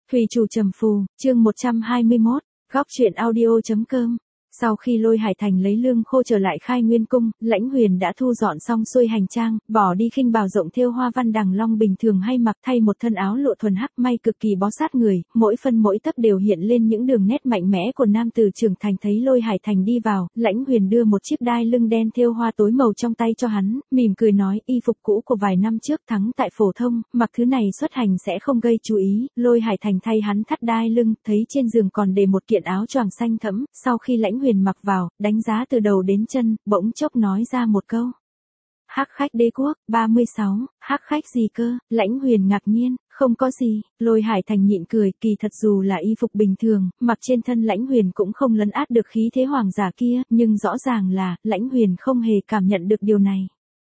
Thủy chủ trầm phù, chương 121, góc truyện audio.com. Sau khi Lôi Hải Thành lấy lương khô trở lại Khai Nguyên Cung, Lãnh Huyền đã thu dọn xong xuôi hành trang, bỏ đi khinh bào rộng thêu hoa văn đằng long bình thường hay mặc, thay một thân áo lụa thuần hắc may cực kỳ bó sát người, mỗi phân mỗi tấc đều hiện lên những đường nét mạnh mẽ của nam tử trưởng thành. Thấy Lôi Hải Thành đi vào, Lãnh Huyền đưa một chiếc đai lưng đen thêu hoa tối màu trong tay cho hắn, mỉm cười nói: y phục cũ của vài năm trước thắng tại phổ thông, mặc thứ này xuất hành sẽ không gây chú ý. Lôi Hải Thành thay hắn thắt đai lưng, thấy trên giường còn để một kiện áo choàng xanh thẫm, sau khi Lãnh Huyền mặc vào, đánh giá từ đầu đến chân, bỗng chốc nói ra một câu: Hắc khách đế quốc, 36, hắc khách gì cơ? Lãnh Huyền ngạc nhiên: không có gì. Lôi Hải Thành nhịn cười, kỳ thật dù là y phục bình thường, mặc trên thân Lãnh Huyền cũng không lấn át được khí thế hoàng giả kia, nhưng rõ ràng là, Lãnh Huyền không hề cảm nhận được điều này.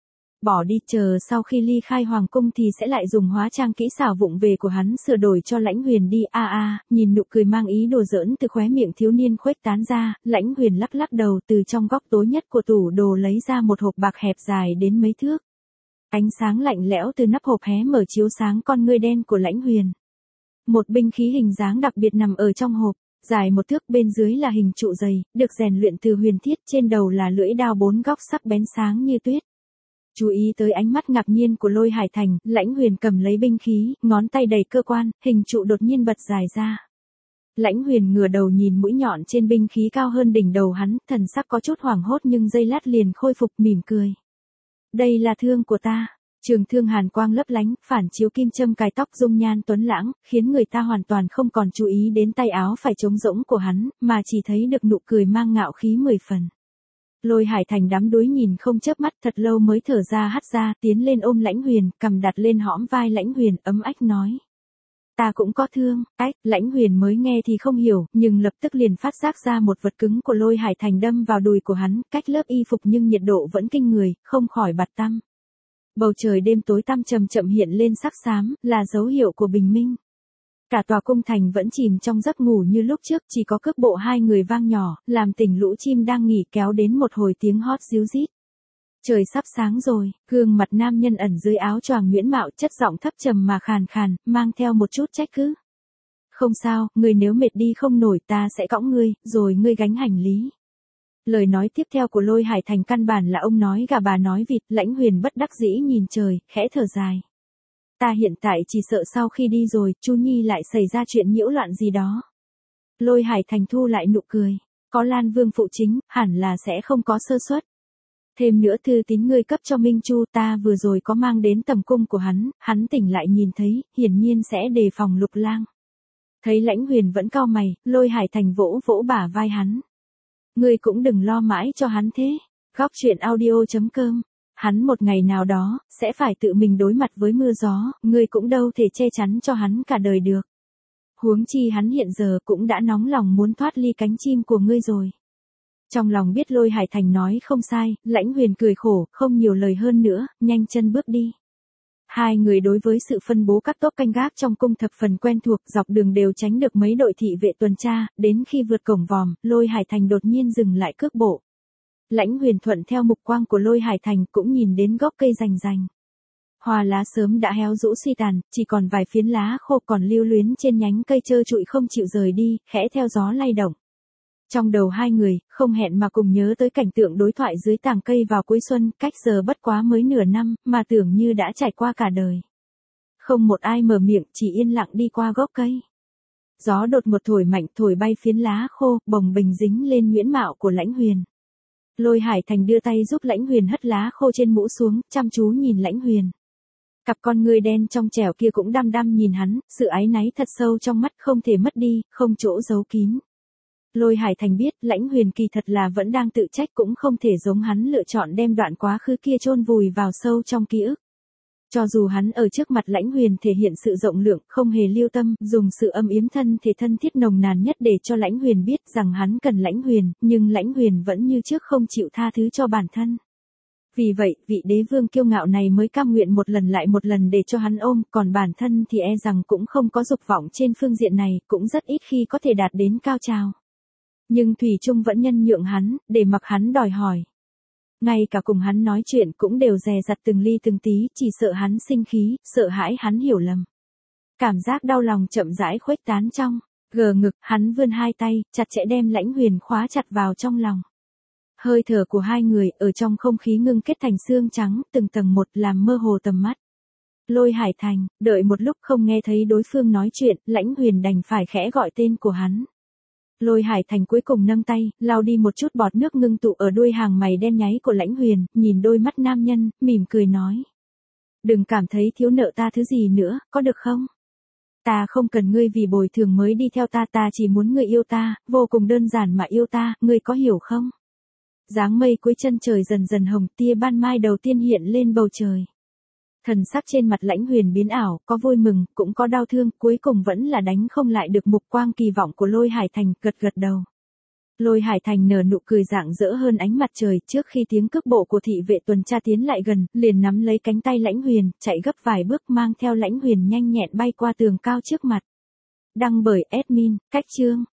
Bỏ đi, chờ sau khi ly khai hoàng cung thì sẽ lại dùng hóa trang kỹ xảo vụng về của hắn sửa đổi cho Lãnh Huyền đi. Nhìn nụ cười mang ý đùa giỡn từ khóe miệng thiếu niên khuếch tán ra, Lãnh Huyền lắc lắc đầu, từ trong góc tối nhất của tủ đồ lấy ra một hộp bạc hẹp dài đến mấy thước. Ánh sáng lạnh lẽo từ nắp hộp hé mở chiếu sáng con ngươi đen của Lãnh Huyền. Một binh khí hình dáng đặc biệt nằm ở trong hộp, dài 1 thước, bên dưới là hình trụ dày, được rèn luyện từ huyền thiết, trên đầu là lưỡi đao 4 góc sắc bén sáng như tuyết. Chú ý tới ánh mắt ngạc nhiên của Lôi Hải Thành, Lãnh Huyền cầm lấy binh khí, ngón tay đầy cơ quan, hình trụ đột nhiên bật dài ra. Lãnh Huyền ngửa đầu nhìn mũi nhọn trên binh khí cao hơn đỉnh đầu hắn, thần sắc có chút hoảng hốt nhưng giây lát liền khôi phục, mỉm cười. Đây là thương của ta. Trường thương hàn quang lấp lánh, phản chiếu kim châm cài tóc, dung nhan tuấn lãng, khiến người ta hoàn toàn không còn chú ý đến tay áo phải trống rỗng của hắn, mà chỉ thấy được nụ cười mang ngạo khí 10 phần. Lôi Hải Thành đắm đuối nhìn không chớp mắt, thật lâu mới thở ra hắt ra, tiến lên ôm Lãnh Huyền, cầm đặt lên hõm vai Lãnh Huyền, ấm ách nói: Ta cũng có thương. Lãnh Huyền mới nghe thì không hiểu, nhưng lập tức liền phát giác ra một vật cứng của Lôi Hải Thành đâm vào đùi của hắn, cách lớp y phục nhưng nhiệt độ vẫn kinh người, không khỏi bạt tăm. Bầu trời đêm tối tăm chậm chậm hiện lên sắc xám, là dấu hiệu của bình minh. Cả tòa cung thành vẫn chìm trong giấc ngủ như lúc trước, chỉ có cước bộ 2 người vang nhỏ, làm tỉnh lũ chim đang nghỉ, kéo đến một hồi tiếng hót ríu rít. Trời sắp sáng rồi, gương mặt nam nhân ẩn dưới áo choàng nguyễn mạo, chất giọng thấp trầm mà khàn khàn, mang theo một chút trách cứ. Không sao, ngươi nếu mệt đi không nổi ta sẽ cõng ngươi, rồi ngươi gánh hành lý. Lời nói tiếp theo của Lôi Hải Thành căn bản là ông nói gà bà nói vịt. Lãnh Huyền bất đắc dĩ nhìn trời, khẽ thở dài. Ta hiện tại chỉ sợ sau khi đi rồi, Chu Nhi lại xảy ra chuyện nhiễu loạn gì đó. Lôi Hải Thành thu lại nụ cười. Có Lan Vương phụ chính, hẳn là sẽ không có sơ suất. Thêm nữa thư tín ngươi cấp cho Minh Chu ta vừa rồi có mang đến tầm cung của hắn tỉnh lại nhìn thấy, hiển nhiên sẽ đề phòng Lục Lang. Thấy Lãnh Huyền vẫn cau mày, Lôi Hải Thành vỗ vỗ bả vai hắn. Ngươi cũng đừng lo mãi cho hắn thế. Góc truyện audio.com. Hắn một ngày nào đó, sẽ phải tự mình đối mặt với mưa gió, ngươi cũng đâu thể che chắn cho hắn cả đời được. Huống chi hắn hiện giờ cũng đã nóng lòng muốn thoát ly cánh chim của ngươi rồi. Trong lòng biết Lôi Hải Thành nói không sai, Lãnh Huyền cười khổ, không nhiều lời hơn nữa, nhanh chân bước đi. Hai người đối với sự phân bố các tốp canh gác trong cung thập phần quen thuộc, dọc đường đều tránh được mấy đội thị vệ tuần tra, đến khi vượt cổng vòm, Lôi Hải Thành đột nhiên dừng lại cước bộ. Lãnh Huyền thuận theo mục quang của Lôi Hải Thành cũng nhìn đến gốc cây rành rành. Hoa lá sớm đã héo rũ suy tàn, chỉ còn vài phiến lá khô còn lưu luyến trên nhánh cây trơ trụi không chịu rời đi, khẽ theo gió lay động. Trong đầu hai người, không hẹn mà cùng nhớ tới cảnh tượng đối thoại dưới tàng cây vào cuối xuân, cách giờ bất quá mới nửa năm, mà tưởng như đã trải qua cả đời. Không một ai mở miệng, chỉ yên lặng đi qua gốc cây. Gió đột ngột thổi mạnh, thổi bay phiến lá khô, bồng bềnh dính lên nguyễn mạo của Lãnh Huyền. Lôi Hải Thành đưa tay giúp Lãnh Huyền hất lá khô trên mũ xuống, chăm chú nhìn Lãnh Huyền. Cặp con ngươi đen trong trẻo kia cũng đăm đăm nhìn hắn, sự áy náy thật sâu trong mắt không thể mất đi, không chỗ giấu kín. Lôi Hải Thành biết, Lãnh Huyền kỳ thật là vẫn đang tự trách, cũng không thể giống hắn lựa chọn đem đoạn quá khứ kia chôn vùi vào sâu trong ký ức. Cho dù hắn ở trước mặt Lãnh Huyền thể hiện sự rộng lượng, không hề lưu tâm, dùng sự âm yếm thân thể thân thiết nồng nàn nhất để cho Lãnh Huyền biết rằng hắn cần Lãnh Huyền, nhưng Lãnh Huyền vẫn như trước không chịu tha thứ cho bản thân. Vì vậy, vị đế vương kiêu ngạo này mới cam nguyện một lần lại một lần để cho hắn ôm, còn bản thân thì e rằng cũng không có dục vọng trên phương diện này, cũng rất ít khi có thể đạt đến cao trào. Nhưng Thủy Trung vẫn nhân nhượng hắn, để mặc hắn đòi hỏi. Ngay cả cùng hắn nói chuyện cũng đều dè dặt từng ly từng tí, chỉ sợ hắn sinh khí, sợ hãi hắn hiểu lầm. Cảm giác đau lòng chậm rãi khuếch tán trong ngực, hắn vươn hai tay, chặt chẽ đem Lãnh Huyền khóa chặt vào trong lòng. Hơi thở của hai người ở trong không khí ngưng kết thành xương trắng, từng tầng một làm mơ hồ tầm mắt. Lôi Hải Thành, đợi một lúc không nghe thấy đối phương nói chuyện, Lãnh Huyền đành phải khẽ gọi tên của hắn. Lôi Hải Thành cuối cùng nâng tay, lau đi một chút bọt nước ngưng tụ ở đuôi hàng mày đen nháy của Lãnh Huyền, nhìn đôi mắt nam nhân, mỉm cười nói. Đừng cảm thấy thiếu nợ ta thứ gì nữa, có được không? Ta không cần ngươi vì bồi thường mới đi theo ta, ta chỉ muốn ngươi yêu ta, vô cùng đơn giản mà yêu ta, ngươi có hiểu không? Dáng mây cuối chân trời dần dần hồng, tia ban mai đầu tiên hiện lên bầu trời. Thần sắc trên mặt Lãnh Huyền biến ảo, có vui mừng, cũng có đau thương, cuối cùng vẫn là đánh không lại được mục quang kỳ vọng của Lôi Hải Thành, gật gật đầu. Lôi Hải Thành nở nụ cười rạng rỡ hơn ánh mặt trời, trước khi tiếng cước bộ của thị vệ tuần tra tiến lại gần, liền nắm lấy cánh tay Lãnh Huyền, chạy gấp vài bước mang theo Lãnh Huyền nhanh nhẹn bay qua tường cao trước mặt. Đăng bởi admin, Cách Chương.